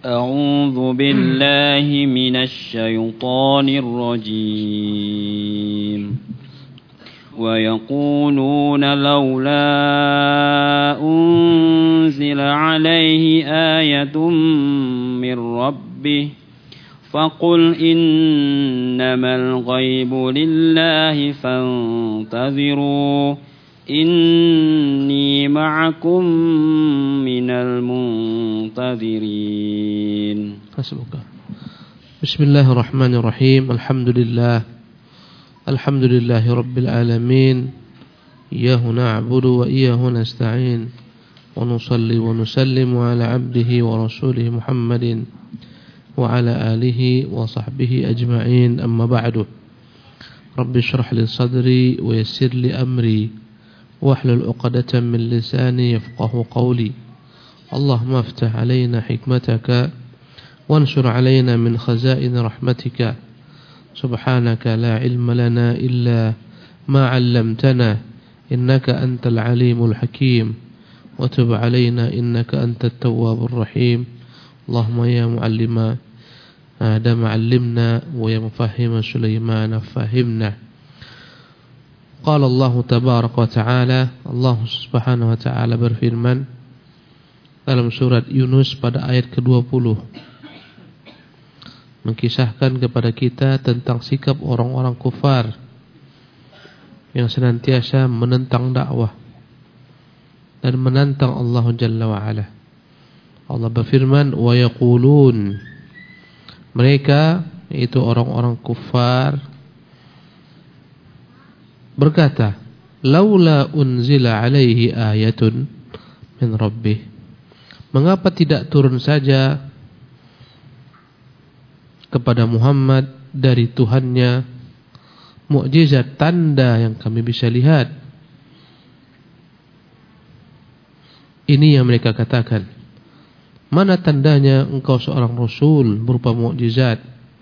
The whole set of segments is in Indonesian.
أعوذ بالله من الشيطان الرجيم ويقولون لولا أنزل عليه آية من ربه فقل إنما الغيب لله فانتظروا إني معكم من المنتظرين. بسم الله الرحمن الرحيم. الحمد لله رب العالمين. إياه نعبد وإياه نستعين ونصلي ونسلم على عبده ورسوله محمد وعلى آله وصحبه أجمعين. أما بعد، رب اشرح لي صدري ويسر لي أمري واحلل عقدة من لساني يفقه قولي. اللهم افتح علينا حكمتك وانشر علينا من خزائن رحمتك. سبحانك لا علم لنا إلا ما علمتنا إنك أنت العليم الحكيم وتب علينا إنك أنت التواب الرحيم. اللهم يا معلم آدم علمنا ويا مفهم سليمان فهمنا. Qala Allah tabaraka wa ta'ala, Allah subhanahu wa ta'ala berfirman dalam surat Yunus pada ayat ke-20, mengkisahkan kepada kita tentang sikap orang-orang kufar yang senantiasa menentang dakwah dan menantang Allah Jalla wa Ala. Allah berfirman, wa yaqulun, mereka yaitu orang-orang kufar berkata, laula unzila alaihi ayatun min rabbih, mengapa tidak turun saja kepada Muhammad dari Tuhannya mukjizat, tanda yang kami bisa lihat. Ini yang mereka katakan, mana tandanya engkau seorang rasul berupa mukjizat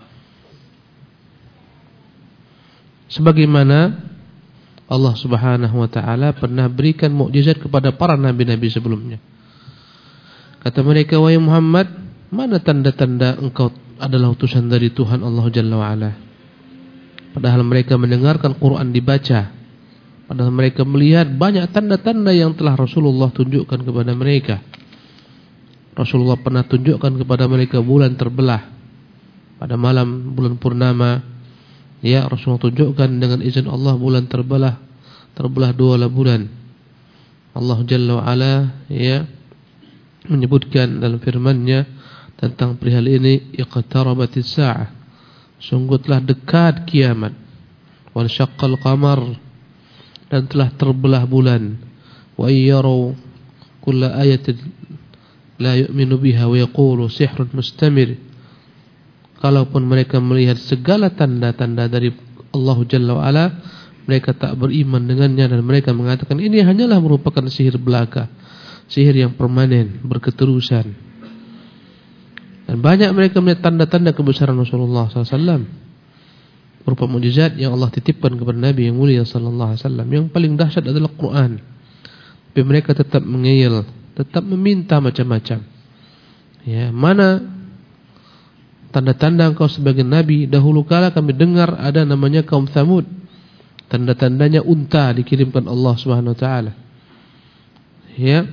sebagaimana Allah subhanahu wa ta'ala pernah berikan mukjizat kepada para nabi-nabi sebelumnya. Kata mereka, wahai Muhammad, mana tanda-tanda engkau adalah utusan dari Tuhan Allah Jalla wa Ala? Padahal mereka mendengarkan Quran dibaca, padahal mereka melihat banyak tanda-tanda yang telah Rasulullah tunjukkan kepada mereka. Rasulullah pernah tunjukkan kepada mereka bulan terbelah pada malam bulan purnama. Ya, Rasulullah tunjukkan dengan izin Allah bulan terbelah 2 bulan. Allah Jalla wa Ala ya menyebutkan dalam firman-Nya tentang perihal ini, iqtarabatis sa'ah, sungguh telah dekat kiamat, wal syaqqal qamar, dan telah terbelah bulan, wa yaru kulla ayatin la yu'minu biha wa yaqulu sihrun mustamir. Kalaupun mereka melihat segala tanda-tanda dari Allah Jalla wa Ala, mereka tak beriman dengannya dan mereka mengatakan ini hanyalah merupakan sihir belaka, sihir yang permanen, berketerusan. Dan banyak mereka melihat tanda-tanda kebesaran Rasulullah SAW berupa mukjizat yang Allah titipkan kepada Nabi yang mulia sallallahu alaihi wasallam. Yang paling dahsyat adalah Quran. Tapi mereka tetap mengeyel, tetap meminta macam-macam. Ya, mana tanda-tanda engkau sebagai Nabi? Dahulu kala kami dengar ada namanya kaum Thamud, tanda-tandanya unta dikirimkan Allah Subhanahu wa taala. Ya.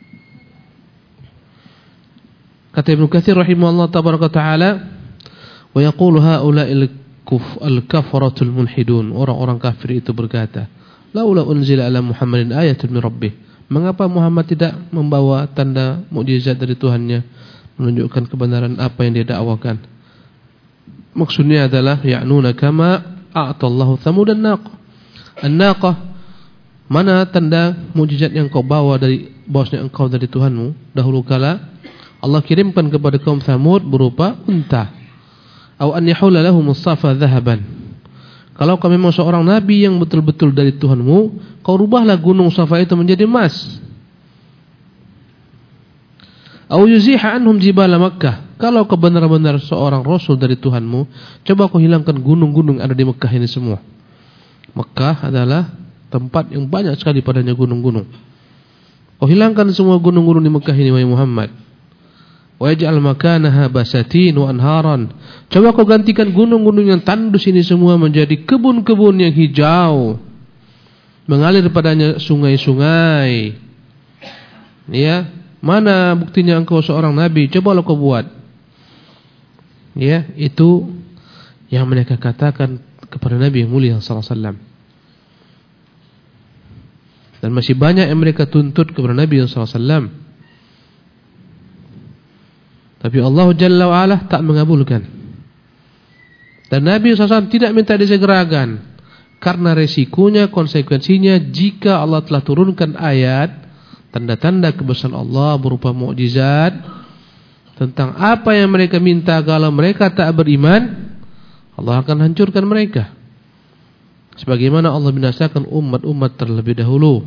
Kata Ibnu Katsir rahimahullah tabaraka taala, wa yaqulu haula'il al-kafaratul mulhidun, orang-orang kafir itu berkata, laula unzila ala Muhammadin ayatun min rabbih, mengapa Muhammad tidak membawa tanda mukjizat dari Tuhannya menunjukkan kebenaran apa yang dia dakwakan? Maksudnya adalah ya'nuna kama a'tallahu Thamud an-naqah, mana tanda mukjizat yang kau bawa dari bahwasanya engkau dari Tuhanmu dahulu kala Allah kirimkan kepada kaum Thamud berupa unta. Aw an yahula lahum as-safa dhahaban, kalau kau memang seorang nabi yang betul-betul dari Tuhanmu, kau rubahlah gunung Safa itu menjadi emas. Aw yuziha anhum jibala Makkah, kalau kau benar-benar seorang rasul dari Tuhanmu, coba kau hilangkan gunung-gunung ada di Mekah ini semua. Mekah adalah tempat yang banyak sekali padanya gunung-gunung. Kau hilangkan semua gunung-gunung di Mekah ini, wahai Muhammad. Wa yaj'al makanaha basatin wa anharan. Coba kau gantikan gunung-gunung yang tandus ini semua menjadi kebun-kebun yang hijau, mengalir padanya sungai-sungai. Ya, mana buktinya engkau seorang nabi? Cobalah kau buat. Ya, itu yang mereka katakan kepada Nabi yang mulia sallallahu alaihi wasallam. Dan masih banyak yang mereka tuntut kepada Nabi sallallahu alaihi wasallam. Tapi Allah Jalla wa'ala tak mengabulkan. Dan Nabi SAW tidak minta disegerakan, karena resikonya, konsekuensinya jika Allah telah turunkan ayat tanda-tanda kebesaran Allah berupa mukjizat tentang apa yang mereka minta. Kalau mereka tak beriman, Allah akan hancurkan mereka, sebagaimana Allah binasakan umat-umat terlebih dahulu.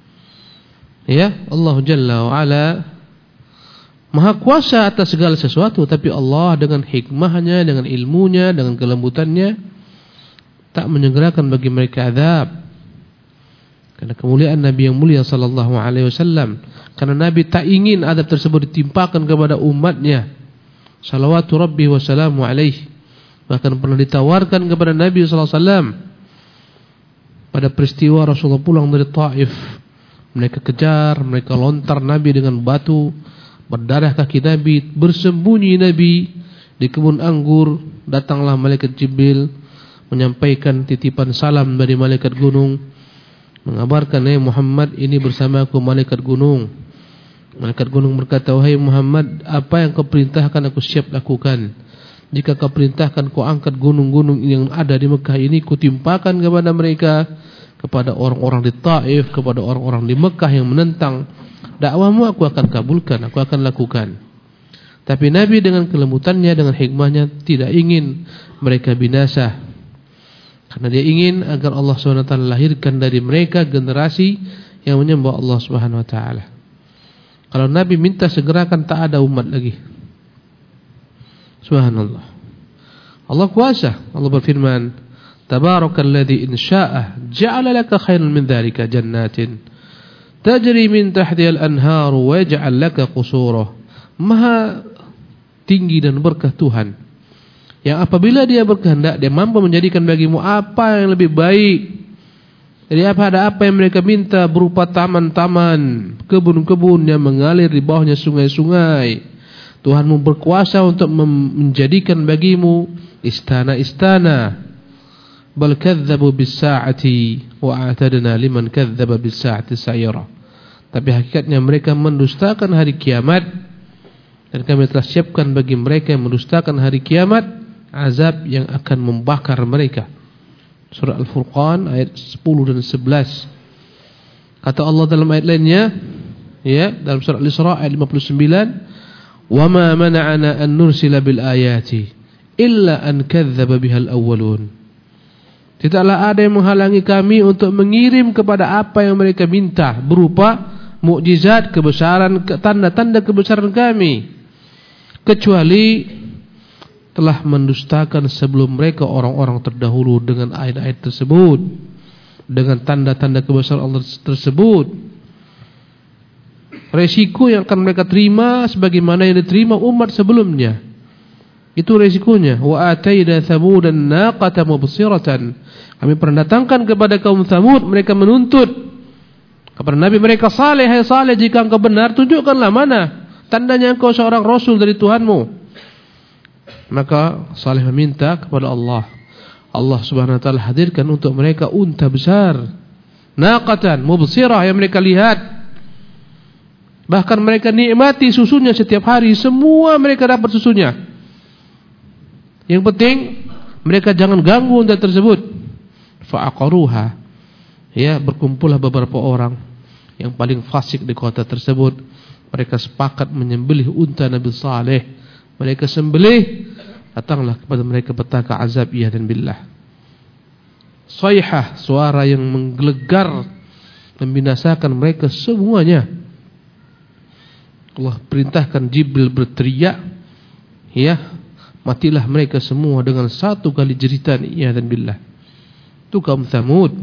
Ya, Allah Jalla wa'ala Maha kuasa atas segala sesuatu, tapi Allah dengan hikmahnya, dengan ilmunya, dengan kelembutannya tak menyegerakan bagi mereka azab. Karena kemuliaan Nabi yang mulia sallallahu alaihi wasallam, karena Nabi tak ingin azab tersebut ditimpakan kepada umatnya. Salawatu Rabbi wa salamu alaihi. Bahkan pernah ditawarkan kepada Nabi sallallahu alaihi wasallam pada peristiwa Rasulullah pulang dari Taif. Mereka kejar, mereka lontar Nabi dengan batu. Berdarah kaki Nabi, bersembunyi Nabi di kebun anggur. Datanglah malaikat Jibril menyampaikan titipan salam dari malaikat gunung, mengabarkan, Muhammad, ini bersamaku malaikat gunung. Malaikat gunung berkata, wahai Muhammad, apa yang kau perintahkan aku siap lakukan. Jika kau perintahkan, kau angkat gunung-gunung yang ada di Mekah ini, kutimpakan kepada mereka, kepada orang-orang di Taif, kepada orang-orang di Mekah yang menentang dakwahmu, aku akan kabulkan, aku akan lakukan. Tapi Nabi dengan kelembutannya, dengan hikmahnya tidak ingin mereka binasa, karena dia ingin agar Allah SWT lahirkan dari mereka generasi yang menyembah Allah SWT. Kalau Nabi minta segerakan, tak ada umat lagi. Subhanallah. Allah kuasa. Allah berfirman, Tabarakalladzi in syaa'a ja'ala laka khairan min dzalika jannatin tajri min tahtiha al-anharu wa yaj'al laka qusura. Maha tinggi dan berkah Tuhan, yang apabila dia berkehendak, dia mampu menjadikan bagimu apa yang lebih baik. Jadi ada apa yang mereka minta berupa taman-taman, kebun-kebun yang mengalir di bawahnya sungai-sungai. Tuhanmu berkuasa untuk menjadikan bagimu istana-istana. Bal kadzdzabu bis-sa'ati wa a'tadna liman kadzdzaba bis-sa'ati sa'ira. Tapi hakikatnya mereka mendustakan hari kiamat, dan kami telah siapkan bagi mereka yang mendustakan hari kiamat azab yang akan membakar mereka. Surah Al-Furqan ayat 10 dan 11. Kata Allah dalam ayat lainnya, ya, dalam surah Al-Isra ayat 59, "Wa ma mana'ana an nursila bil ayati illa an kadzdzaba bihal awwalun." Tidaklah ada yang menghalangi kami untuk mengirim kepada apa yang mereka minta berupa mukjizat, kebesaran, tanda-tanda kebesaran kami, kecuali telah mendustakan sebelum mereka orang-orang terdahulu dengan ayat-ayat tersebut, dengan tanda-tanda kebesaran Allah tersebut. Resiko yang akan mereka terima sebagaimana yang diterima umat sebelumnya. Itu resikonya. Wa atayna thamudan naqata mubsiratan. Kami pernah datangkan kepada kaum Tsamud, mereka menuntut kepada Nabi mereka, Saleh, hai Saleh, jika engkau benar, tunjukkanlah mana tandanya engkau seorang Rasul dari Tuhanmu. Maka Saleh meminta kepada Allah. Allah Subhanahu wa ta'ala hadirkan untuk mereka unta besar, naqatan mubsirah, yang mereka lihat. Bahkan mereka nikmati susunya setiap hari. Semua mereka dapat susunya. Yang penting mereka jangan ganggu unta tersebut. Fa'aqaruha, ya, berkumpullah beberapa orang yang paling fasik di kota tersebut. Mereka sepakat menyembelih unta Nabi Saleh. Mereka sembelih, datanglah kepada mereka petaka azab, iya dan billah. Sayhah, suara yang menggelegar, membinasakan mereka semuanya. Allah perintahkan Jibril berteriak, ya, matilah mereka semua dengan satu kali jeritan, iya dan billah. Itu kaum Tsamud.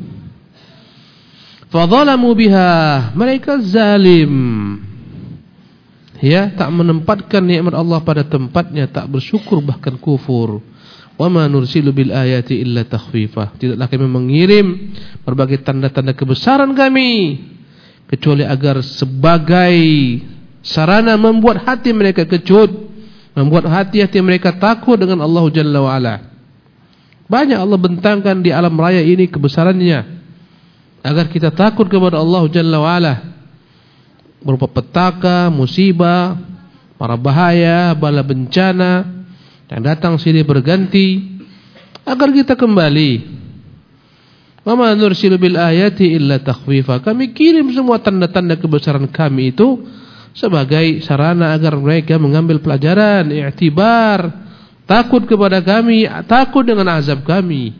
Fadzalamu biha, mereka zalim, ya, tak menempatkan nikmat Allah pada tempatnya, tak bersyukur bahkan kufur. Wa ma nursilu bil ayati illa takhfifah. Tidaklah kami mengirim berbagai tanda-tanda kebesaran kami kecuali agar sebagai sarana membuat hati mereka kecut, membuat hati-hati mereka takut dengan Allah Jalla wa Ala. Banyak Allah bentangkan di alam raya ini kebesarannya agar kita takut kepada Allah Jalla wa Ala, berupa petaka, musibah, para bahaya, bala bencana yang datang silih berganti, agar kita kembali. Wa ma nursilu bil ayati illa takhwifa. Kami kirim semua tanda-tanda kebesaran kami itu sebagai sarana agar mereka mengambil pelajaran, i'tibar, takut kepada kami, takut dengan azab kami.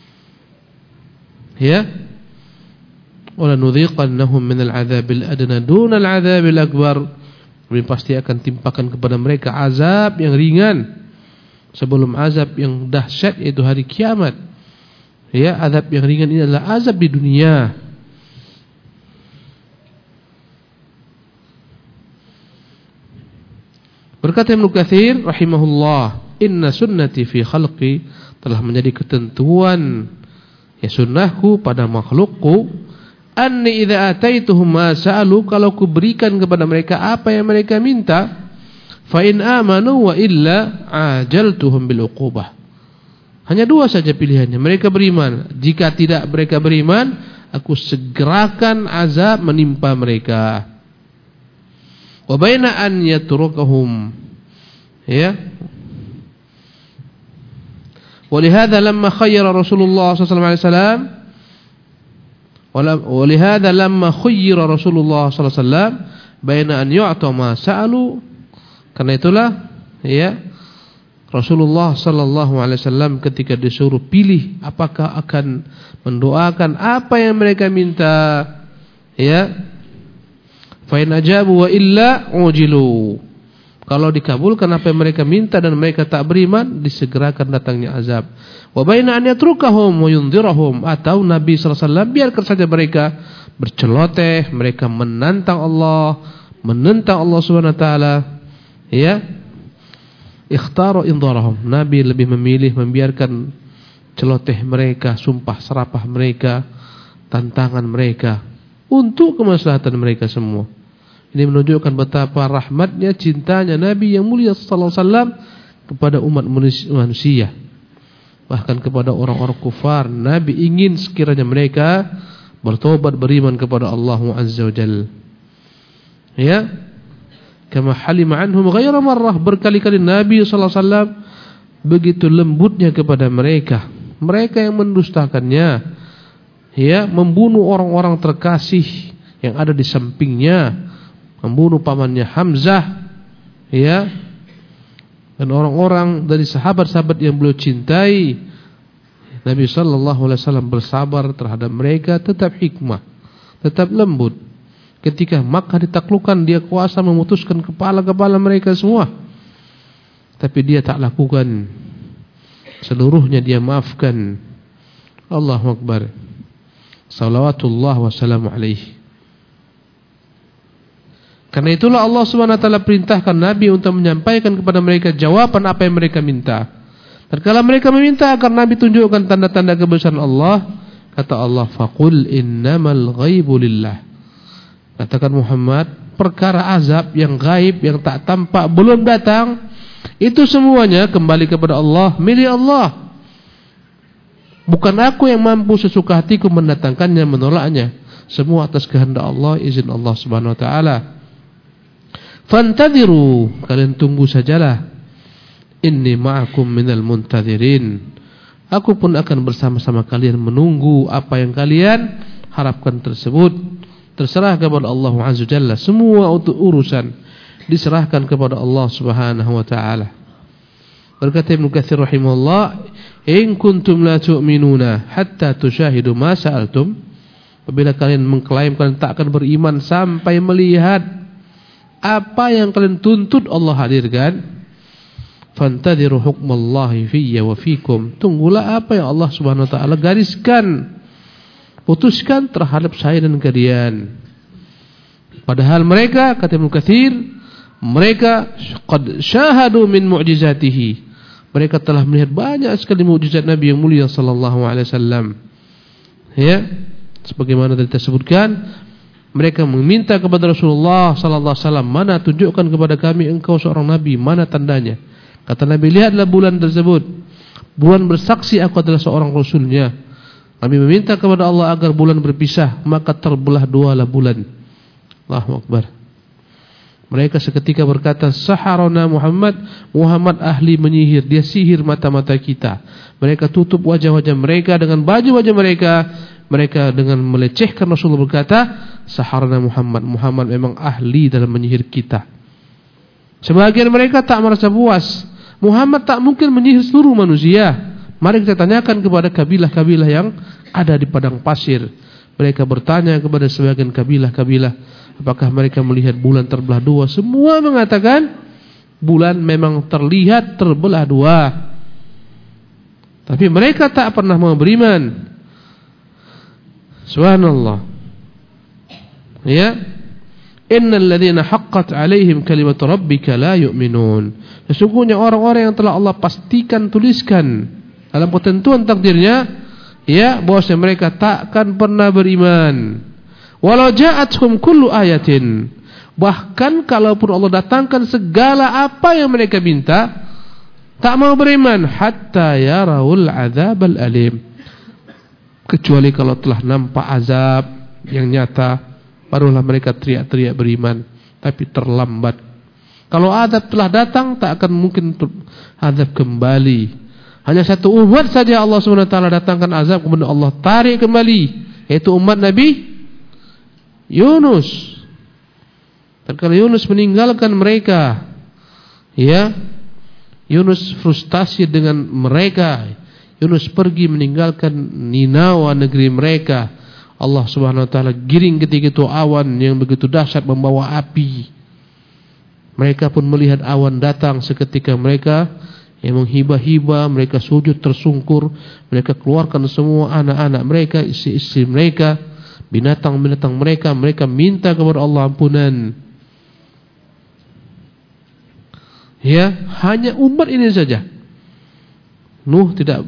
Ya. Wala nudhiqannahum minal adzabil adna dunal adzabil akbar. Kami pasti akan timpakan kepada mereka azab yang ringan sebelum azab yang dahsyat, yaitu hari kiamat. Ya, azab yang ringan ini adalah azab di dunia. Berkata Ibnu Katsir rahimahullah, inna sunnati fi khalqi, telah menjadi ketentuan ya sunnahku pada makhlukku, anni idza ataituhum ma sa'alu, kalau ku berikan kepada mereka apa yang mereka minta, fa in amanu wa illa ajaltuhum bil uqubah. Hanya dua saja pilihannya, mereka beriman. Jika tidak mereka beriman, aku segerakan azab menimpa mereka. Wa baina an yatrukahum, ya. Walihada lamma khayyara Rasulullah sallallahu alaihi wasallam, walihada lamma khayyara Rasulullah sallallahu alaihi wasallam baina an yu'ta ma sa'alu, karena itulah ya Rasulullah sallallahu alaihi wasallam ketika disuruh pilih apakah akan mendoakan apa yang mereka minta, ya, fa in ajabu wa illa ujilu, kalau dikabulkan apa yang mereka minta dan mereka tak beriman, disegerakan datangnya azab. Wa baina an yatrukahum wa yundhirahum, atau Nabi sallallahu alaihi wasallam biarkan saja mereka berceloteh, mereka menantang Allah, menentang Allah Subhanahu wa taala, ya. Ikhtara indharahum, Nabi lebih memilih membiarkan celoteh mereka, sumpah serapah mereka, tantangan mereka untuk kemaslahatan mereka semua. Ini menunjukkan betapa rahmatnya, cintanya Nabi yang mulia sallallahu alaihi wasallam kepada umat manusia. Bahkan kepada orang-orang kufar, Nabi ingin sekiranya mereka bertobat, beriman kepada Allah Azza wa Jalla. Ya, kama halima anhum ghaira marrah, berkali-kali Nabi sallallahu alaihi wasallam begitu lembutnya kepada mereka, mereka yang mendustakannya, ya, membunuh orang-orang terkasih yang ada di sampingnya, membunuh pamannya Hamzah, ya, dan orang-orang dari sahabat-sahabat yang beliau cintai. Nabi sallallahu alaihi wasallam bersabar terhadap mereka, tetap hikmah, tetap lembut. Ketika Makkah ditaklukkan, dia kuasa memutuskan kepala-kepala mereka semua, tapi dia tak lakukan. Seluruhnya dia maafkan. Allahu Akbar. Salawatullah wassalamu alaihi. Karena itulah Allah Subhanahu wa taala perintahkan Nabi untuk menyampaikan kepada mereka jawaban apa yang mereka minta. Dan kalau mereka meminta agar Nabi tunjukkan tanda-tanda kebesaran Allah, kata Allah, faqul innamal ghaibu lillah. Katakan Muhammad, perkara azab yang gaib, yang tak tampak, belum datang, itu semuanya kembali kepada Allah, milik Allah. Bukan aku yang mampu sesuka hatiku mendatangkannya, menolaknya. Semua atas kehendak Allah, izin Allah Subhanahu wa taala. Fantadhiru, kalian tunggu sajalah. Inni ma'akum minal muntadhirin. Aku pun akan bersama-sama kalian menunggu apa yang kalian harapkan tersebut. Terserah kepada Allah Azza wa Jalla, semua untuk urusan diserahkan kepada Allah Subhanahu wa taala. Berkata Ibnu Katsir rahimahullah, in kuntum la tu'minuna hatta tushahidu ma sa'altum, apabila kalian mengklaim kalian tak akan beriman sampai melihat apa yang kalian tuntut Allah hadirkan, fantadhiru hukmallahi fiyya wa fikum, tunggulah apa yang Allah Subhanahu wa taala gariskan, putuskan terhadap saya dan kalian. Padahal mereka, kata Ibnu Katsir, Mereka qad syahadu min mu'jizatihi. Mereka telah melihat banyak sekali mukjizat Nabi yang mulia sallallahu alaihi wasallam. Ya, sebagaimana tadi disebutkan, mereka meminta kepada Rasulullah sallallahu alaihi wasallam, "Mana tunjukkan kepada kami engkau seorang nabi, mana tandanya?" Kata Nabi, "Lihatlah bulan tersebut. Bulan bersaksi aku adalah seorang rasulnya." Kami meminta kepada Allah agar bulan berpisah, maka terbelah dualah bulan. Allahu Akbar. Mereka seketika berkata, "Saharana Muhammad, Muhammad ahli menyihir, dia sihir mata-mata kita." Mereka tutup wajah-wajah mereka dengan baju-baju mereka. Mereka dengan melecehkan Rasulullah berkata, "Saharana Muhammad, Muhammad memang ahli dalam menyihir kita." Sebagian mereka tak merasa puas. Muhammad tak mungkin menyihir seluruh manusia. Mari kita tanyakan kepada kabilah-kabilah yang ada di padang pasir. Mereka bertanya kepada sebagian kabilah-kabilah, apakah mereka melihat bulan terbelah dua? Semua mengatakan bulan memang terlihat terbelah dua. Tapi mereka tak pernah mau beriman. Subhanallah. Ya. Innal ladzina haqqat 'alaihim kalimatu rabbika la yu'minun. Sesungguhnya orang-orang yang telah Allah pastikan tuliskan dalam ketentuan takdirnya, ya, bahwasanya mereka takkan pernah beriman. Walau ja'atuhum kullu ayatin, bahkan kalaupun Allah datangkan segala apa yang mereka minta, tak mau beriman hatta yarawul adzabal alim, kecuali kalau telah nampak azab yang nyata, barulah mereka teriak-teriak beriman. Tapi terlambat. Kalau azab telah datang, tak akan mungkin azab kembali. Hanya satu umat saja Allah SWT datangkan azab, kemudian Allah tarik kembali, yaitu umat Nabi Yunus. Tatkala Yunus meninggalkan mereka, ya, Yunus frustasi dengan mereka. Yunus pergi meninggalkan Ninawa, negeri mereka. Allah Subhanahu wa taala giring ketika itu awan yang begitu dahsyat membawa api. Mereka pun melihat awan datang, seketika mereka yang menghibah-hibah, mereka sujud tersungkur, mereka keluarkan semua anak-anak mereka, istri-istri mereka, binatang-binatang mereka, mereka minta kepada Allah ampunan. Ya, hanya umat ini saja. Nuh tidak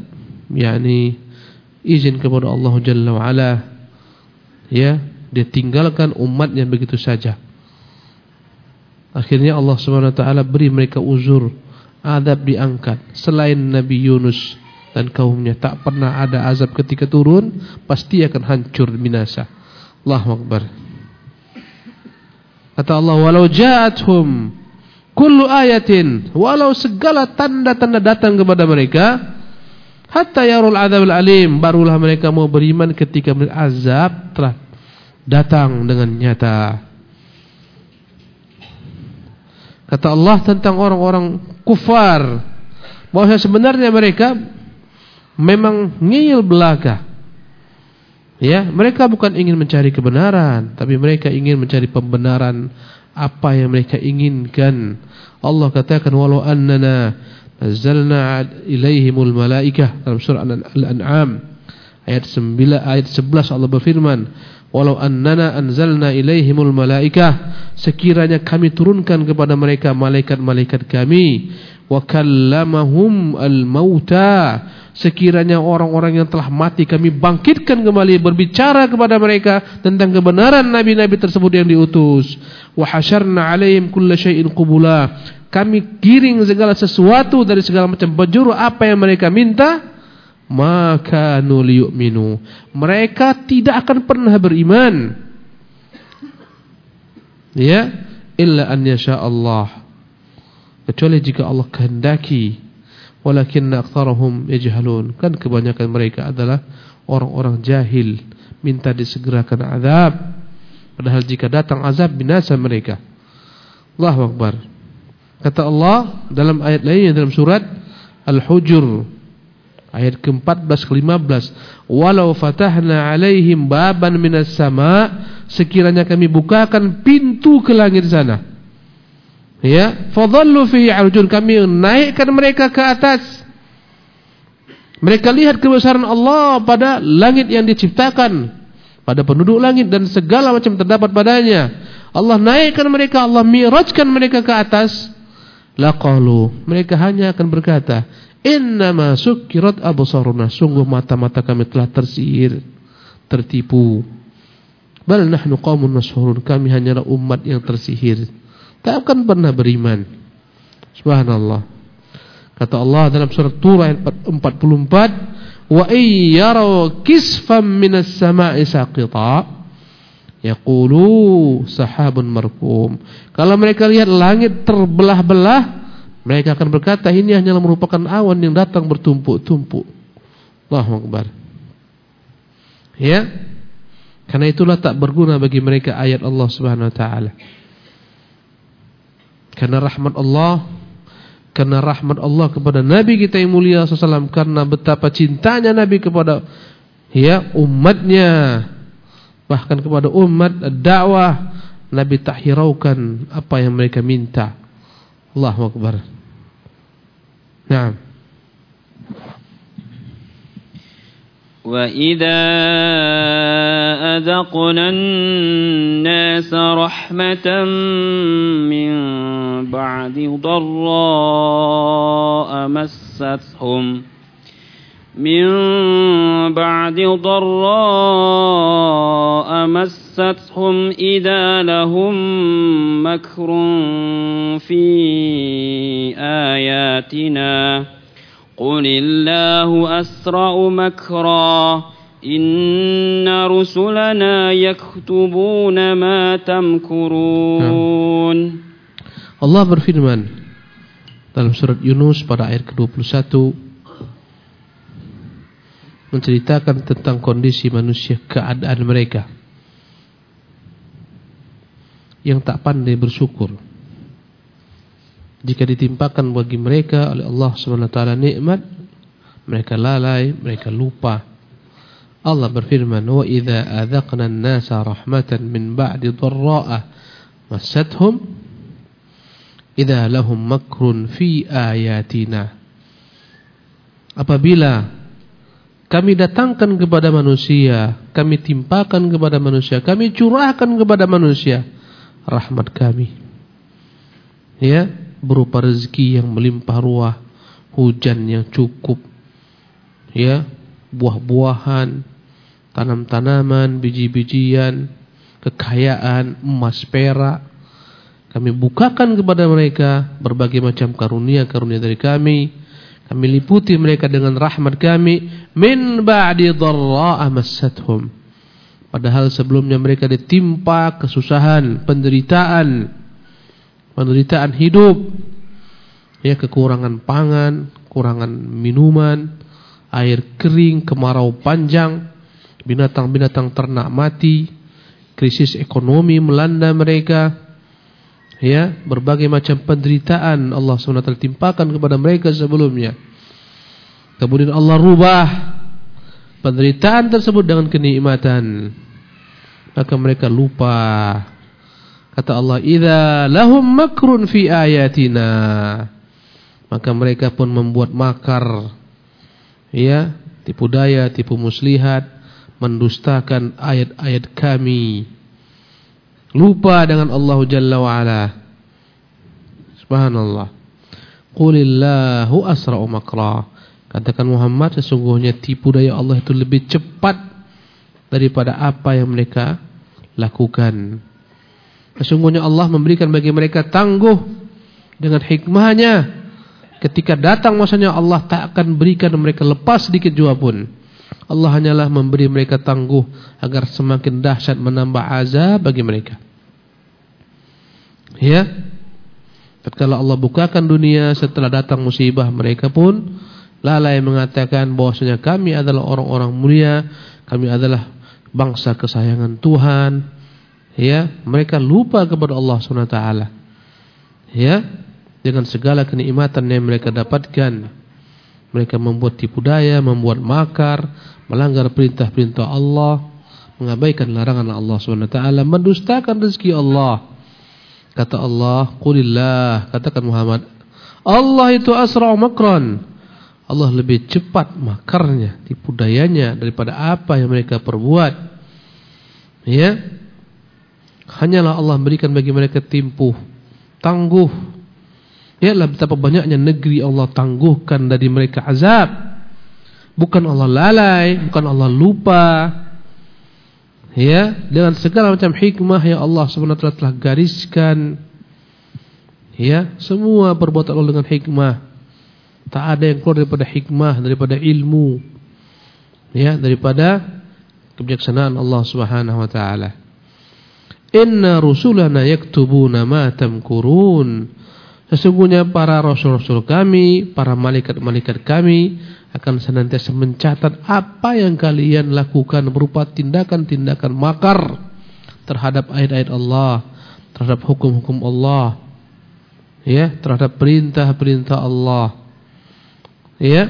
izin kepada Allah Jalla wa Ala. Ya, dia tinggalkan umatnya begitu saja. Akhirnya Allah Subhanahu wa taala beri mereka uzur, azab diangkat. Selain Nabi Yunus dan kaumnya, tak pernah ada azab ketika turun, pasti akan hancur binasa. Allahu Akbar. Kata Allah, walau ja'athum kullu ayatin, walau segala tanda-tanda datang kepada mereka, hatta yarul adzabul alim, barulah mereka mau beriman ketika azab telah datang dengan nyata. Kata Allah tentang orang-orang kufar, bahwa sebenarnya mereka memang ngeyel belaka. Ya, mereka bukan ingin mencari kebenaran, tapi mereka ingin mencari pembenaran apa yang mereka inginkan. Allah katakan, walau annana nazzalna ilaihimul malaikah, dalam surah Al-An'am ayat 11 Allah berfirman, walau annana anzalna ilaihimul malaikah, sekiranya kami turunkan kepada mereka malaikat-malaikat kami, wa kallamahum al-mauta, sekiranya orang-orang yang telah mati kami bangkitkan kembali, berbicara kepada mereka tentang kebenaran nabi-nabi tersebut yang diutus, wa hasyarna alaihim kulla syai'in qubula, kami giring segala sesuatu dari segala macam penjuru apa yang mereka minta, maka liyu'minu, mereka tidak akan pernah beriman, ya, illa an yasha Allah, kecuali jika Allah kehendaki. Walakinna aktsarahum yajhalun, kan kebanyakan mereka adalah orang-orang jahil, minta disegerakan azab, padahal jika datang azab binasa mereka. Allahu Akbar. Kata Allah dalam ayat lain dalam surat Al-Hujur ayat ke-14 ke-15, walau fatahna alaihim baban minas sama, sekiranya kami bukakan pintu ke langit sana, ya, fadhallu fihi arjun, kami naikkan mereka ke atas, mereka lihat kebesaran Allah pada langit yang diciptakan, pada penduduk langit dan segala macam terdapat padanya. Allah naikkan mereka, Allah mi'rajkan mereka ke atas, laqalu, mereka hanya akan berkata, innama sukkirat absaruna, sungguh mata-mata kami telah tersihir, tertipu. Bal nahnu qaumun mashhurun, kami hanyalah umat yang tersihir, tak akan pernah beriman. Subhanallah. Kata Allah dalam surat Tur ayat 44, wa iyyaraw kisfam minas sama'i saqita yaqulu sahabun markum. Kalau mereka lihat langit terbelah-belah, mereka akan berkata, ini hanyalah merupakan awan yang datang bertumpuk-tumpuk. Allahu Akbar. Ya. Karena itulah tak berguna bagi mereka ayat Allah Subhanahu wa taala. Karena rahmat Allah kepada Nabi kita yang mulia sallallahu alaihi wasallam, karena betapa cintanya Nabi kepada umatnya, bahkan kepada umat dakwah, Nabi tak hiraukan apa yang mereka minta. Allahu Akbar. Naam. وَإِذَا أَذَقْنَا النَّاسَ رَحْمَةً مِّن بَعْدِ ضَرَّاءَ مَسَّتْهُمْ إِذَا لَهُم مَّكْرٌ فِي آيَاتِنَا قل الله أسرع مكرا إن رسلنا يكتبون ما تمكرون. Allah berfirman dalam surat Yunus pada ayat ke-21 menceritakan tentang kondisi manusia, keadaan mereka yang tak pandai bersyukur. Jika ditimpakan bagi mereka oleh Allah Subhanahu wa taala nikmat, mereka lalai, mereka lupa. Allah berfirman, "Wa idza adzaqna an-nasa rahmatan min ba'di dharra'a massathum idza lahum makrun fi ayatina." Apabila kami datangkan kepada manusia, kami timpakan kepada manusia, kami curahkan kepada manusia rahmat kami, berupa rezeki yang melimpah ruah, hujan yang cukup, buah-buahan, tanam-tanaman, biji-bijian, kekayaan, emas, perak. Kami bukakan kepada mereka berbagai macam karunia-karunia dari kami. Kami liputi mereka dengan rahmat kami. Min ba'di dharra'a massathum. Padahal sebelumnya mereka ditimpa kesusahan, penderitaan hidup, kekurangan pangan, kekurangan minuman, air kering, kemarau panjang, binatang-binatang ternak mati, krisis ekonomi melanda mereka, berbagai macam penderitaan Allah SWT timpakan kepada mereka sebelumnya. Kemudian Allah rubah penderitaan tersebut dengan kenikmatan, maka mereka lupa. Kata Allah, idza lahum makrun fi ayatina, maka mereka pun membuat makar, tipu daya, tipu muslihat, mendustakan ayat-ayat kami, lupa dengan Allah Jalla wa Ala. Subhanallah. Qulillahu asra'u makra. Katakan Muhammad, sesungguhnya tipu daya Allah itu lebih cepat daripada apa yang mereka lakukan. Sesungguhnya Allah memberikan bagi mereka tangguh dengan hikmahnya. Ketika datang masanya, Allah tak akan berikan mereka lepas sedikit jua pun. Allah hanyalah memberi mereka tangguh agar semakin dahsyat menambah azab bagi mereka. Tatkala Allah bukakan dunia setelah datang musibah, mereka pun lalai mengatakan bahwasanya kami adalah orang-orang mulia, kami adalah bangsa kesayangan Tuhan. Mereka lupa kepada Allah SWT. Dengan segala kenikmatan yang mereka dapatkan, mereka membuat tipu daya, membuat makar, melanggar perintah-perintah Allah, mengabaikan larangan Allah SWT, mendustakan rezeki Allah. Kata Allah, qulillah, katakan Muhammad, Allah itu asra'u makran. Allah lebih cepat makarnya, tipu dayanya daripada apa yang mereka perbuat. Hanyalah Allah berikan bagi mereka timpuh, tangguh. Lihatlah betapa banyaknya negeri Allah tangguhkan dari mereka azab. Bukan Allah lalai, bukan Allah lupa. Ya, dengan segala macam hikmah yang Allah SWT telah gariskan. Ya, semua perbuatan Allah dengan hikmah. Tak ada yang keluar daripada hikmah, daripada ilmu. Ya, daripada kebijaksanaan Allah Subhanahu wa taala. Inna rusulana yaktubuna ma tamkurun. Sesungguhnya para rasul-rasul kami, para malaikat-malaikat kami akan senantiasa mencatat apa yang kalian lakukan berupa tindakan-tindakan makar terhadap ayat-ayat Allah, terhadap hukum-hukum Allah, ya, terhadap perintah-perintah Allah. Ya.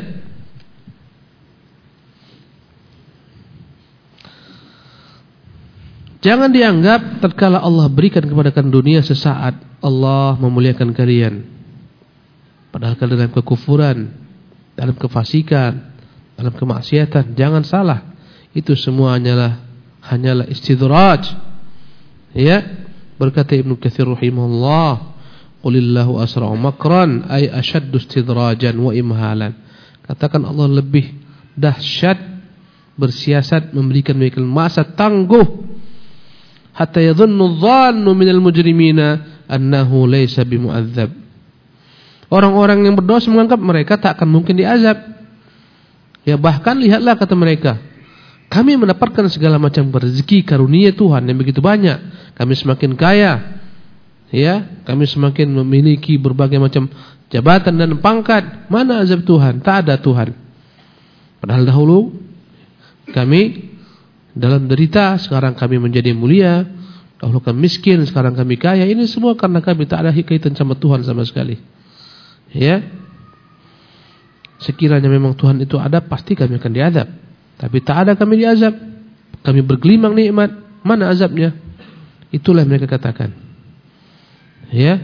Jangan dianggap tatkala Allah berikan kepada kalian dunia sesaat Allah memuliakan kalian. Padahal kalian dalam kekufuran, dalam kefasikan, dalam kemaksiatan. Jangan salah. Itu semua hanyalah istidraj. Ya. Berkata Ibnu Katsir rahimahullah, "Qulillahu asra'u makran ay ashaddu istidrajan wa imhalan." Katakan Allah lebih dahsyat bersiasat, memberikan mereka masa tangguh. Hatta yadhunnu dhannu minal mujrimina annahu laysa bimu'adzab. Orang-orang yang berdosa menganggap mereka tak akan mungkin diazab. Ya, bahkan lihatlah kata mereka, kami mendapatkan segala macam rezeki karunia Tuhan yang begitu banyak. Kami semakin kaya. Ya, kami semakin memiliki berbagai macam jabatan dan pangkat. Mana azab Tuhan? Tak ada Tuhan. Padahal dahulu kami dalam derita, sekarang kami menjadi mulia. Dahulu kami miskin, sekarang kami kaya. Ini semua karena kami tak ada kaitan sama Tuhan sama sekali. Ya. Sekiranya memang Tuhan itu ada, pasti kami akan diazab. Tapi tak ada kami diazab. Kami bergelimang nikmat. Mana azabnya? Itulah yang mereka katakan. Ya.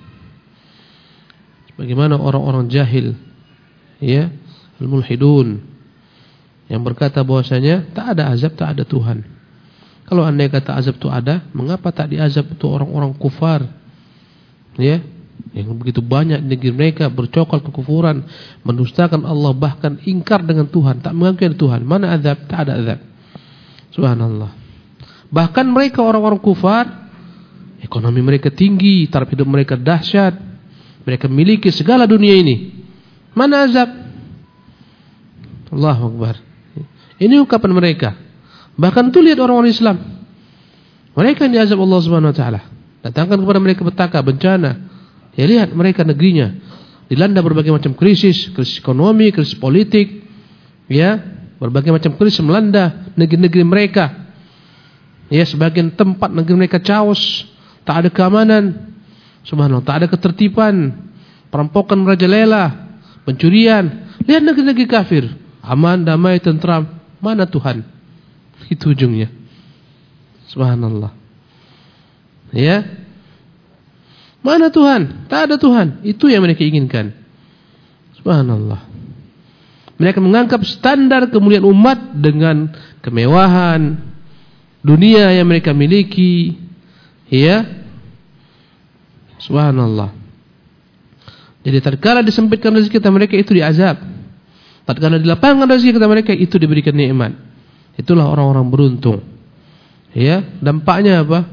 Bagaimana orang-orang jahil, ya, al-mulhidun, yang berkata bahwasanya tak ada azab, tak ada Tuhan. Kalau andai kata azab itu ada, mengapa tak diazab itu orang-orang kufar? Ya, yang begitu banyak di negeri mereka bercokol kekufuran, mendustakan Allah, bahkan ingkar dengan Tuhan, tak mengakui Tuhan. Mana azab? Tak ada azab. Subhanallah. Bahkan mereka orang-orang kufar, ekonomi mereka tinggi, taraf hidup mereka dahsyat, mereka memiliki segala dunia ini. Mana azab? Allahu Akbar. Ini ungkapan mereka. Bahkan tuh lihat orang-orang Islam, mereka yang diazab Allah Subhanahu wa taala. Datangkan kepada mereka petaka, bencana. Ya, lihat mereka negerinya dilanda berbagai macam krisis ekonomi, krisis politik. Ya, berbagai macam krisis melanda negeri-negeri mereka. Ya, sebagian tempat negeri mereka chaos, tak ada keamanan. Subhanallah, tak ada ketertiban, perampokan merajalela, pencurian. Lihat negeri-negeri kafir, aman, damai, tentram. Mana Tuhan? Itu ujungnya. Subhanallah. Ya. Mana Tuhan? Tak ada Tuhan. Itu yang mereka inginkan. Subhanallah. Mereka menganggap standar kemuliaan umat dengan kemewahan dunia yang mereka miliki. Ya. Subhanallah. Jadi tatkala disempitkan rezeki kita mereka, itu diazab. Tatkala dilapangkan rezeki kepada mereka, itu diberikan nikmat. Itulah orang-orang beruntung. Ya, dampaknya apa?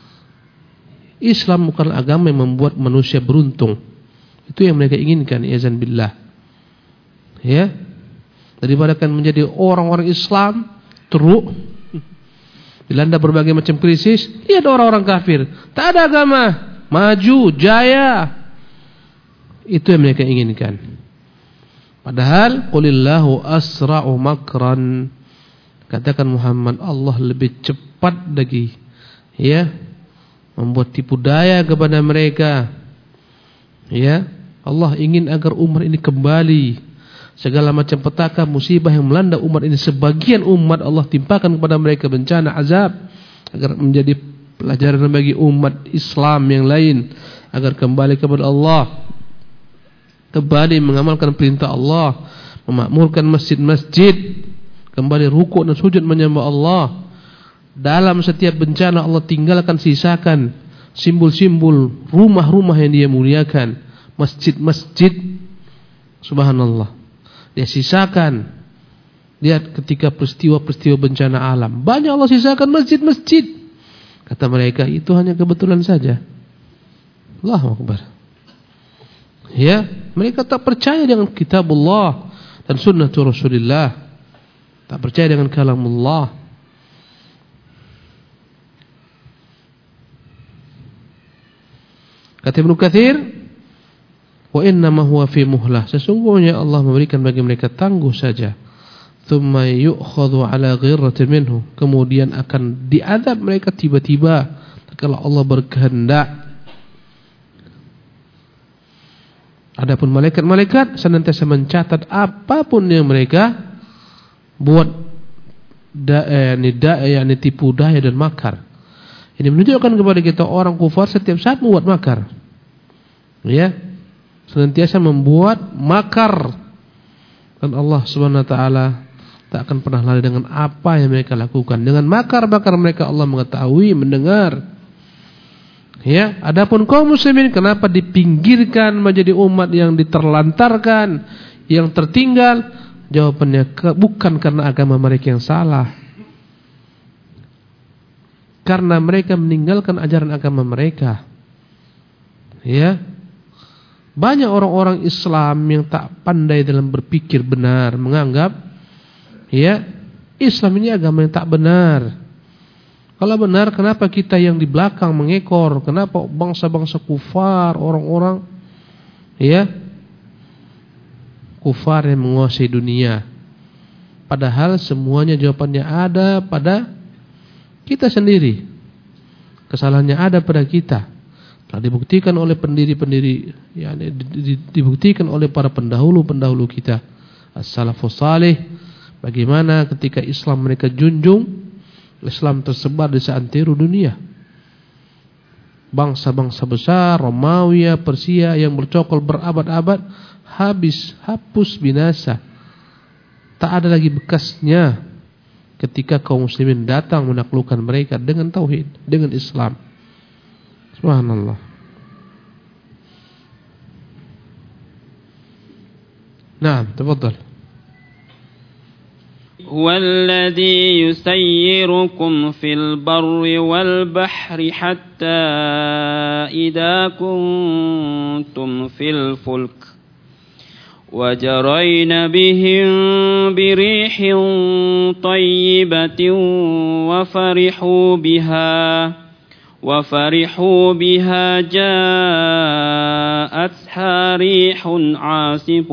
Islam bukan agama yang membuat manusia beruntung. Itu yang mereka inginkan, i'zan billah. Ya. Daripada kan menjadi orang-orang Islam teruk, dilanda berbagai macam krisis, lihat orang-orang kafir, tak ada agama, maju, jaya. Itu yang mereka inginkan. Padahal qulillahu asra'u makran. Katakan Muhammad, Allah lebih cepat lagi, ya, membuat tipu daya kepada mereka. Ya, Allah ingin agar umat ini kembali. Segala macam petaka, musibah yang melanda umat ini, sebagian umat Allah timpakan kepada mereka bencana, azab, agar menjadi pelajaran bagi umat Islam yang lain agar kembali kepada Allah, kembali mengamalkan perintah Allah, memakmurkan masjid-masjid, kembali rukuk dan sujud menyembah Allah. Dalam setiap bencana Allah tinggalkan, sisakan simbol-simbol rumah-rumah yang dia muliakan, masjid-masjid. Subhanallah. Dia sisakan. Lihat ketika peristiwa-peristiwa bencana alam, banyak Allah sisakan masjid-masjid. Kata mereka, itu hanya kebetulan saja. Allahu Akbar. Ya, mereka tak percaya dengan kitabullah dan sunnah Rasulullah. Tak percaya dengan kalamullah. Kata Ibnu Katsir, wa innama huwa fi muhlah. Sesungguhnya Allah memberikan bagi mereka tangguh saja. Tsumma yu'khadhu ala ghirratin minhu. Kemudian akan diazab mereka tiba-tiba kalau Allah berkehendak. Adapun malaikat-malaikat senantiasa mencatat apapun yang mereka buat, tipu daya dan makar. Ini menunjukkan kepada kita orang kufar setiap saat membuat makar. Ya. Senantiasa membuat makar. Dan Allah Subhanahu wa taala tak akan pernah lari dengan apa yang mereka lakukan. Dengan makar-makar mereka Allah mengetahui, mendengar. Ya, adapun kaum muslimin kenapa dipinggirkan menjadi umat yang diterlantarkan, yang tertinggal? Jawabannya bukan karena agama mereka yang salah. Karena mereka meninggalkan ajaran agama mereka. Ya. Banyak orang-orang Islam yang tak pandai dalam berpikir benar, menganggap ya, Islam ini agama yang tak benar. Kalau benar, kenapa kita yang di belakang mengekor? Kenapa bangsa-bangsa kufar, orang-orang ya, kufar yang menguasai dunia? Padahal semuanya jawabannya ada pada kita sendiri. Kesalahannya ada pada kita. Telah dibuktikan oleh pendiri-pendiri, yakni dibuktikan oleh para pendahulu-pendahulu kita, as-salafus salih. Bagaimana ketika Islam mereka junjung, Islam tersebar di seantero dunia. Bangsa-bangsa besar, Romawi, Persia yang bercokol berabad-abad habis, hapus, binasa. Tak ada lagi bekasnya. Ketika kaum muslimin datang menaklukkan mereka dengan tauhid, dengan Islam. Subhanallah. Naam, tafadhal. Huwallazi yusayyirukum fil barri wal bahri hatta idza kuntum fil fulk وجرين بهم بريح طيبة وفرحوا بها جاءتها ريح عاصف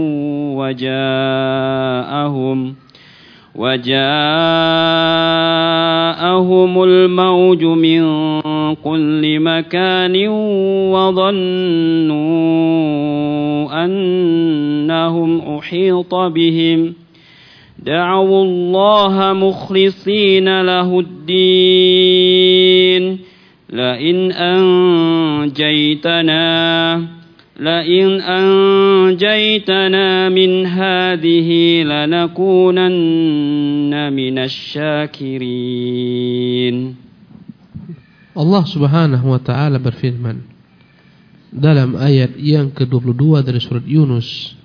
وجاءهم الموج من كل مكان وظنوا أنهم أحيط بهم دعوا الله مخلصين له الدين لئن أنجيتنا من هذه لنكونن من الشاكرين. Allah Subhanahu wa taala berfirman dalam ayat yang ke-22 dari surat Yunus,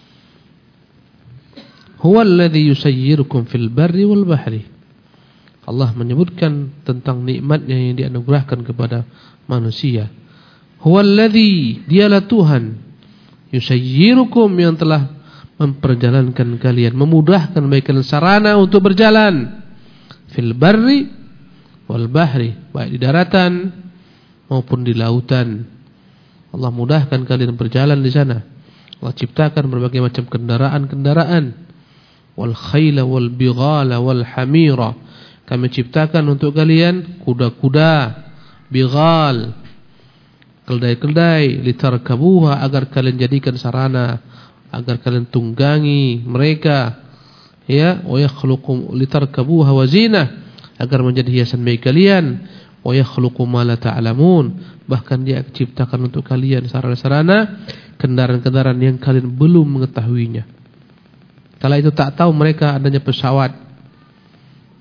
Huwallazi yusayyirukum fil barri wal bahri. Allah menyebutkan tentang nikmatnya yang dianugerahkan kepada manusia. Huwallazi, dialah Tuhan, yusayyirukum, yang telah memperjalankan kalian, memudahkan bagi kalian sarana untuk berjalan, fil barri wal bahri, baik di daratan maupun di lautan. Allah mudahkan kalian berjalan di sana. Allah ciptakan berbagai macam kendaraan-kendaraan. Wal khayla wal bighala wal hamira. Kami ciptakan untuk kalian kuda-kuda, bighal, keldai-keldai, litarkabuha, agar kalian jadikan sarana, agar kalian tunggangi mereka. Ya, wa yakhluqu litarkabuha wa zinah, agar menjadi hiasan bagi kalian. Wa yakhluqu ma la ta'lamun, bahkan Dia ciptakan untuk kalian sarana-sarana, kendaraan-kendaraan yang kalian belum mengetahuinya. Kala itu tak tahu mereka adanya pesawat.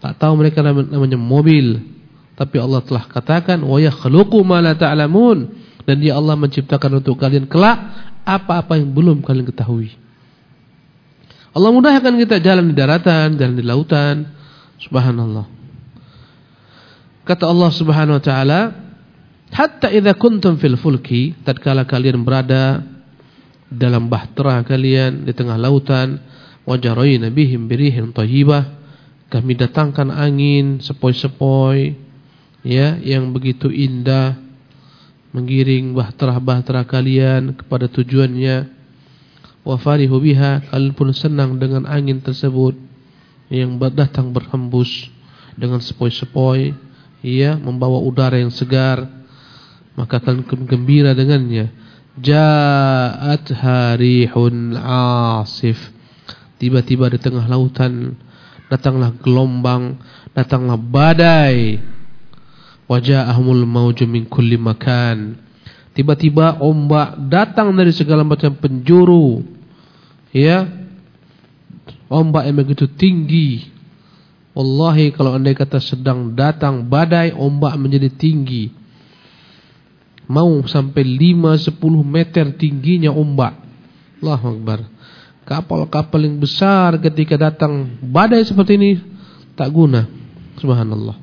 Tak tahu mereka namanya mobil. Tapi Allah telah katakan, wa yakhluqu ma la ta'lamun, dan Dia Allah menciptakan untuk kalian kelak apa-apa yang belum kalian ketahui. Allah mudahkan kita jalan di daratan, jalan di lautan. Subhanallah. Kata Allah Subhanahu wa taala, hatta idza kuntum fil fulki, tatkala kalian berada dalam bahtera kalian di tengah lautan, wajarayna bihim birihin thayyibah, kami datangkan angin sepoi-sepoi, ya, yang begitu indah, menggiring bahtera-bahtera kalian kepada tujuannya. Wa farihu biha, kalian pun senang dengan angin tersebut yang datang berhembus dengan sepoi-sepoi, ya, membawa udara yang segar, maka kalian gembira dengannya. Ja'at harihun asif, tiba-tiba di tengah lautan datanglah gelombang, datanglah badai. Waja'ahumul mauju min kulli makan, tiba-tiba ombak datang dari segala macam penjuru, ya, ombak yang begitu tinggi. Wallahi kalau andai kata sedang datang badai, ombak menjadi tinggi, mau sampai 5-10 meter tingginya ombak. Allahu Akbar. Kapal-kapal yang besar ketika datang badai seperti ini tak guna. Subhanallah.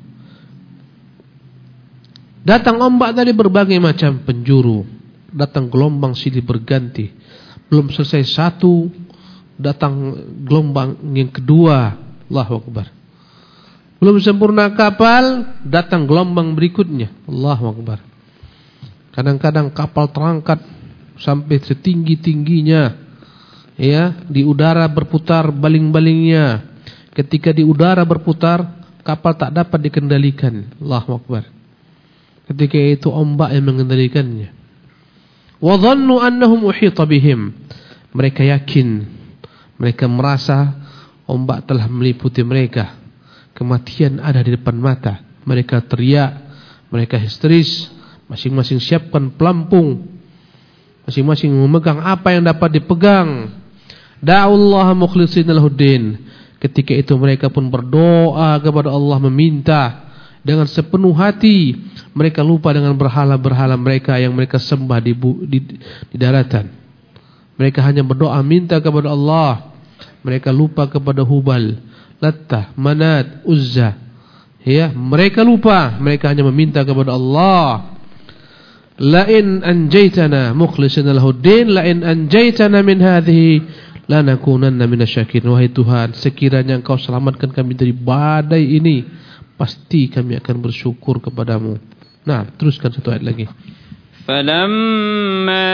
Datang ombak dari berbagai macam penjuru, datang gelombang silih berganti. Belum selesai satu, datang gelombang yang kedua. Allahu Akbar. Belum sempurna kapal, datang gelombang berikutnya. Allahu Akbar. Kadang-kadang kapal terangkat sampai setinggi-tingginya, ya, di udara berputar baling-balingnya. Ketika di udara berputar, kapal tak dapat dikendalikan. Allahu Akbar. Ketika itu ombak yang mengendalikannya. Wa dhannu annahum uhita bihim, mereka yakin, mereka merasa ombak telah meliputi mereka, kematian ada di depan mata. Mereka teriak, mereka histeris, masing-masing siapkan pelampung, masing-masing memegang apa yang dapat dipegang. Da'ullaha mukhlishina lahuddin, ketika itu mereka pun berdoa kepada Allah, meminta dengan sepenuh hati. Mereka lupa dengan berhala-berhala mereka yang mereka sembah di daratan. Mereka hanya berdoa minta kepada Allah. Mereka lupa kepada Hubal, Lattah, Manat, Uzza. Ya, mereka lupa. Mereka hanya meminta kepada Allah. La'in anjaytana mukhlishina lahuddin, la'in anjaytana min hadhihi lanakunanna minasyakirin. Wahai Tuhan, sekiranya Engkau selamatkan kami dari badai ini, pasti kami akan bersyukur kepadamu. Nah, teruskan satu ayat lagi. فَلَمَّا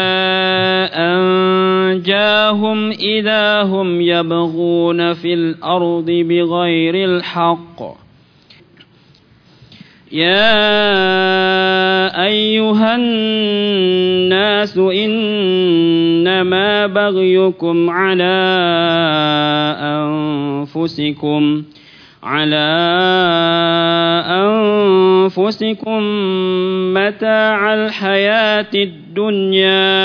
أَنْجَاهُمْ إِذَا هُمْ يَبْغُونَ فِي الْأَرْضِ بِغَيْرِ الْحَقِّ يَا أَيُّهَا النَّاسُ إِنَّمَا بَغْيُكُمْ عَلَى أنفسكم متاع الحياة الدنيا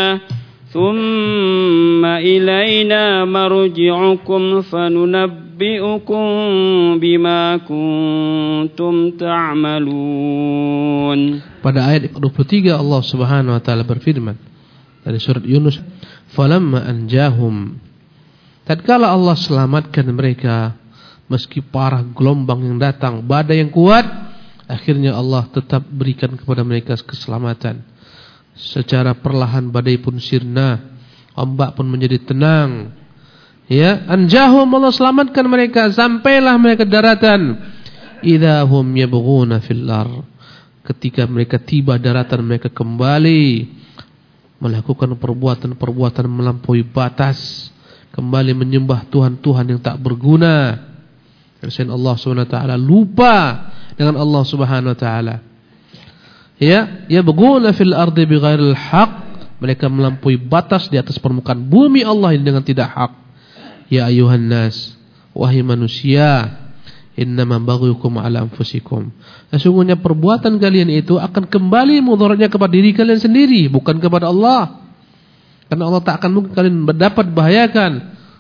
ثم إلينا مرجعكم فننبئكم بما كنتم تعملون. Pada ayat 23 Allah Subhanahu wa taala berfirman dari surat Yunus, falamma anjahum, tatkala Allah selamatkan mereka meski parah gelombang yang datang, badai yang kuat, akhirnya Allah tetap berikan kepada mereka keselamatan. Secara perlahan badai pun sirna, ombak pun menjadi tenang. Ya, anjahum, Allah selamatkan mereka, sampailah mereka daratan. Idahum yabghuna fil ardh, ketika mereka tiba daratan, mereka kembali melakukan perbuatan-perbuatan melampaui batas, kembali menyembah Tuhan-Tuhan yang tak berguna. Karena Allah Subhanahu wa taala, lupa dengan Allah Subhanahu wa taala. Ya, yabghuna fil ardi bighairil haqq, mereka melampaui batas di atas permukaan bumi Allah ini dengan tidak hak. Ya ayuhan nas, wahai manusia, innama baghyukum ala anfusikum, sesungguhnya perbuatan kalian itu akan kembali mudaratnya kepada diri kalian sendiri, bukan kepada Allah. Karena Allah tak akan mungkin kalian mendapat bahayakan.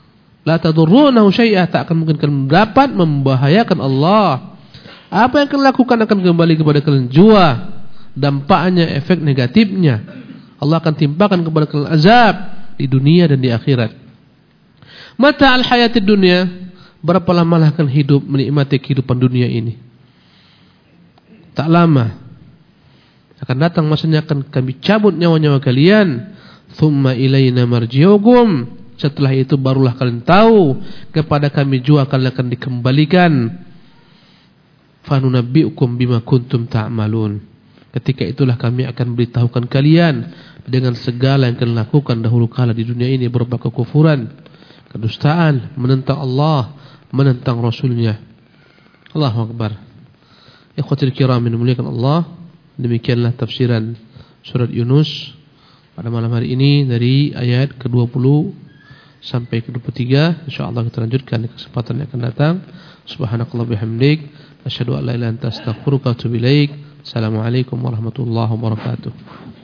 La tadurrunahu syai'ah, tak akan mungkin kalian dapat membahayakan Allah. Apa yang kalian lakukan akan kembali kepada kalian jua. Dampaknya, efek negatifnya, Allah akan timpakan kepada kalian azab di dunia dan di akhirat. Mata al-hayatid dunia, berapa lama akan hidup menikmati kehidupan dunia ini? Tak lama. Akan datang masanya akan kami cabut nyawa-nyawa kalian. Thumma ilayna marji'ukum. Setelah itu barulah kalian tahu kepada kami jua kalian akan dikembalikan. Fanunabbi'ukum bima kuntum ta'malun. Ketika itulah kami akan beritahukan kalian dengan segala yang kalian lakukan dahulu kala di dunia ini berupa kekufuran, kedustaan, menentang Allah, menentang Rasulnya. Allahu Akbar. Ikhwatul kiram yang dimuliakan Allah, demikianlah tafsiran surat Yunus pada malam hari ini dari ayat ke-20 sampai ke-23. Insyaallah kita lanjutkan di kesempatan yang akan datang. Subhanakallah bihamdik, asyhadu an la ilaha illa anta astaghfiruka wa atubu ilaik. Assalamualaikum warahmatullahi wabarakatuh.